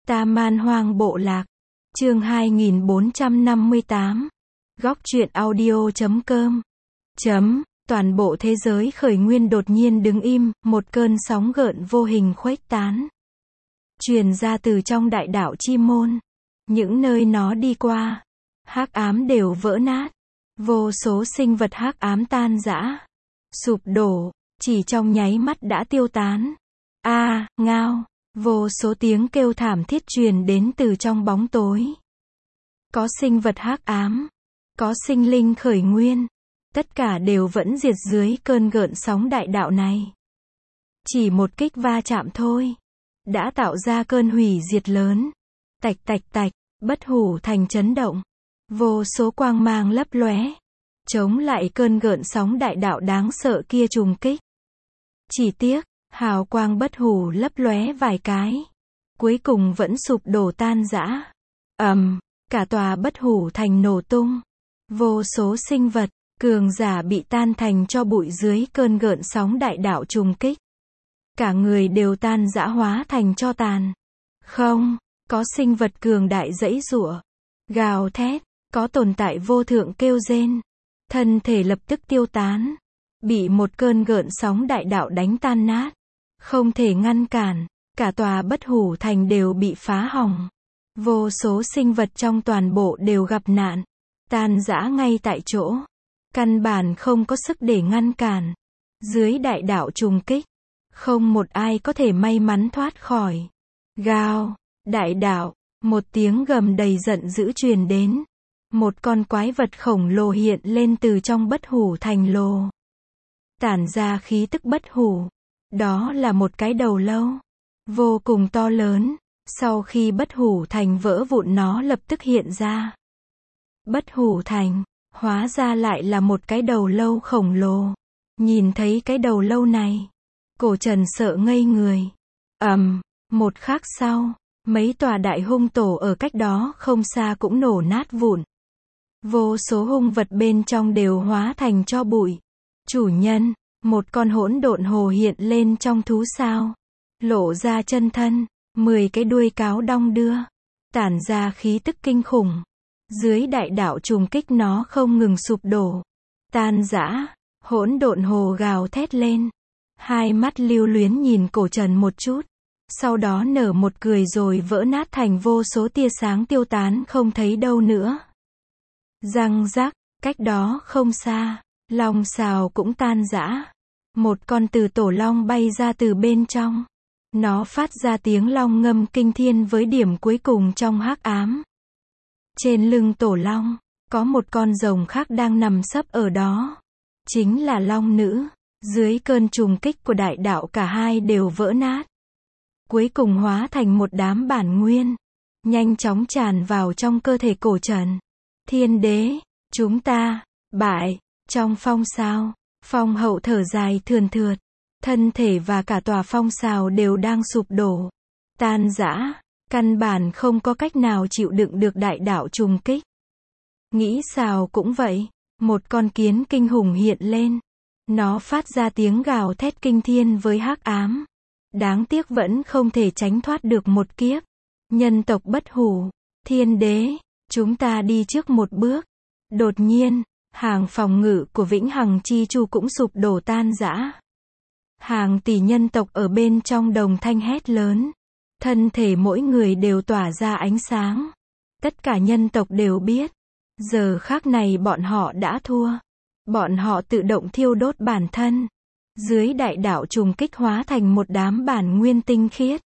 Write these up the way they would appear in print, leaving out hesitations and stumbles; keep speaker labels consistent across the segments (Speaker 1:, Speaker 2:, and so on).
Speaker 1: Ta Man Hoang Bộ Lạc. Chương 2458. Góc truyện audio.com. Toàn bộ thế giới khởi nguyên đột nhiên đứng im, một cơn sóng gợn vô hình khuếch tán. Truyền ra từ trong đại đạo chi môn. Những nơi nó đi qua, hắc ám đều vỡ nát. Vô số sinh vật hắc ám tan rã, sụp đổ, chỉ trong nháy mắt đã tiêu tán. Ngao, vô số tiếng kêu thảm thiết truyền đến từ trong bóng tối. Có sinh vật hắc ám, có sinh linh khởi nguyên, tất cả đều vẫn diệt dưới cơn gợn sóng đại đạo này. Chỉ một kích va chạm thôi, đã tạo ra cơn hủy diệt lớn. Tạch tạch tạch, Bất Hủ Thành chấn động. Vô số quang mang lấp lóe, chống lại cơn gợn sóng đại đạo đáng sợ kia trùng kích. Chỉ tiếc, hào quang bất hủ lấp lóe vài cái, cuối cùng vẫn sụp đổ tan rã. Cả tòa Bất Hủ Thành nổ tung. Vô số sinh vật, cường giả bị tan thành tro bụi dưới cơn gợn sóng đại đạo trùng kích. Cả người đều tan rã hóa thành tro tàn. Không, có sinh vật cường đại giãy giụa, gào thét, có tồn tại vô thượng kêu rên. Thân thể lập tức tiêu tán, bị một cơn gợn sóng đại đạo đánh tan nát. Không thể ngăn cản, cả tòa Bất Hủ Thành đều bị phá hỏng. Vô số sinh vật trong toàn bộ đều gặp nạn, tan rã ngay tại chỗ. Căn bản không có sức để ngăn cản. Dưới đại đạo trùng kích, không một ai có thể may mắn thoát khỏi. Gào, đại đạo, một tiếng gầm đầy giận dữ truyền đến. Một con quái vật khổng lồ hiện lên từ trong Bất Hủ Thành lồ. Tản ra khí tức bất hủ. Đó là một cái đầu lâu, vô cùng to lớn. Sau khi Bất Hủ Thành vỡ vụn nó lập tức hiện ra. Bất Hủ Thành, hóa ra lại là một cái đầu lâu khổng lồ. Nhìn thấy cái đầu lâu này, Cổ Trần sợ ngây người. Một khắc sau, mấy tòa đại hung tổ ở cách đó không xa cũng nổ nát vụn. Vô số hung vật bên trong đều hóa thành tro bụi. Chủ nhân, một con hỗn độn hồ hiện lên trong thú sao, lộ ra chân thân, 10 cái đuôi cáo đong đưa, tản ra khí tức kinh khủng. Dưới đại đạo trùng kích nó không ngừng sụp đổ, tan rã. Hỗn độn hồ gào thét lên, hai mắt lưu luyến nhìn Cổ Trần một chút, sau đó nở một cười rồi vỡ nát thành vô số tia sáng tiêu tán không thấy đâu nữa. Răng rắc, cách đó không xa, long sào cũng tan rã. Một con tử tổ long bay ra từ bên trong. Nó phát ra tiếng long ngâm kinh thiên với điểm cuối cùng trong hắc ám. Trên lưng tổ long, có một con rồng khác đang nằm sấp ở đó. Chính là long nữ. Dưới cơn trùng kích của đại đạo cả hai đều vỡ nát. Cuối cùng hóa thành một đám bản nguyên. Nhanh chóng tràn vào trong cơ thể Cổ Trần. Thiên đế, chúng ta, bại. Trong phong sao, phong hậu thở dài thườn thượt. Thân thể và cả tòa phong sào đều đang sụp đổ, tan rã. Căn bản không có cách nào chịu đựng được đại đạo trùng kích. Nghĩ sao cũng vậy. Một con kiến kinh hùng hiện lên. Nó phát ra tiếng gào thét kinh thiên với hắc ám. Đáng tiếc vẫn không thể tránh thoát được một kiếp. Nhân tộc Bất Hủ, thiên đế, chúng ta đi trước một bước. Đột nhiên, hàng phòng ngự của Vĩnh Hằng Chi Chu cũng sụp đổ tan rã. Hàng tỷ nhân tộc ở bên trong đồng thanh hét lớn. Thân thể mỗi người đều tỏa ra ánh sáng. Tất cả nhân tộc đều biết, giờ khắc này bọn họ đã thua. Bọn họ tự động thiêu đốt bản thân. Dưới đại đạo trùng kích hóa thành một đám bản nguyên tinh khiết.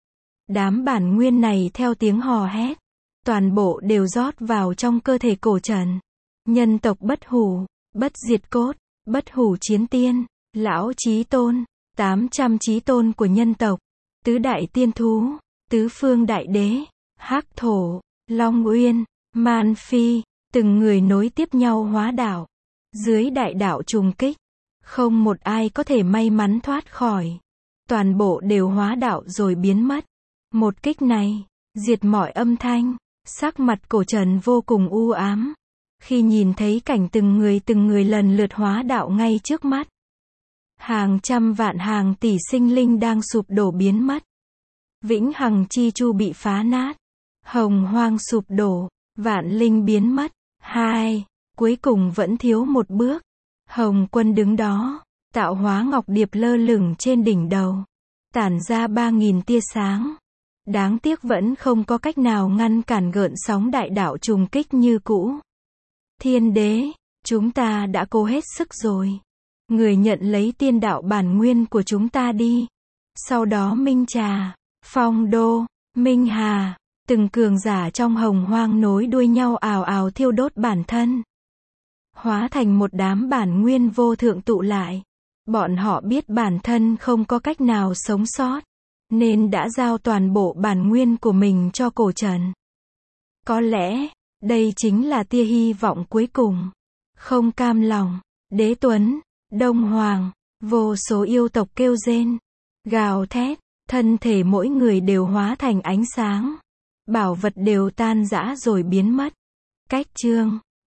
Speaker 1: Đám bản nguyên này theo tiếng hò hét, toàn bộ đều rót vào trong cơ thể Cổ Trần. Nhân tộc Bất Hủ, bất diệt cốt, Bất Hủ chiến tiên, lão chí tôn, 800 chí tôn của nhân tộc, tứ đại tiên thú, tứ phương đại đế, hắc thổ, long uyên, man phi, từng người nối tiếp nhau hóa đạo. Dưới đại đạo trùng kích, không một ai có thể may mắn thoát khỏi. Toàn bộ đều hóa đạo rồi biến mất. Một kích này, diệt mọi âm thanh. Sắc mặt Cổ Trần vô cùng u ám. Khi nhìn thấy cảnh từng người lần lượt hóa đạo ngay trước mắt. Hàng trăm vạn hàng tỷ sinh linh đang sụp đổ biến mất. Vĩnh hằng chi chu bị phá nát. Hồng hoang sụp đổ. Vạn linh biến mất. 2. Cuối cùng vẫn thiếu một bước. Hồng Quân đứng đó. Tạo hóa ngọc điệp lơ lửng trên đỉnh đầu. Tản ra 3.000 tia sáng. Đáng tiếc vẫn không có cách nào ngăn cản gợn sóng đại đạo trùng kích như cũ. Thiên đế, chúng ta đã cố hết sức rồi. Người nhận lấy tiên đạo bản nguyên của chúng ta đi. Sau đó Minh Trà, Phong Đô, Minh Hà, từng cường giả trong hồng hoang nối đuôi nhau ào ào thiêu đốt bản thân. Hóa thành một đám bản nguyên vô thượng tụ lại. Bọn họ biết bản thân không có cách nào sống sót, nên đã giao toàn bộ bản nguyên của mình cho cổ trần. Có lẽ, đây chính là tia hy vọng cuối cùng. Không cam lòng, Đế Tuấn, Đông Hoàng, vô số yêu tộc kêu rên, gào thét, thân thể mỗi người đều hóa thành ánh sáng. Bảo vật đều tan rã rồi biến mất. Cách chương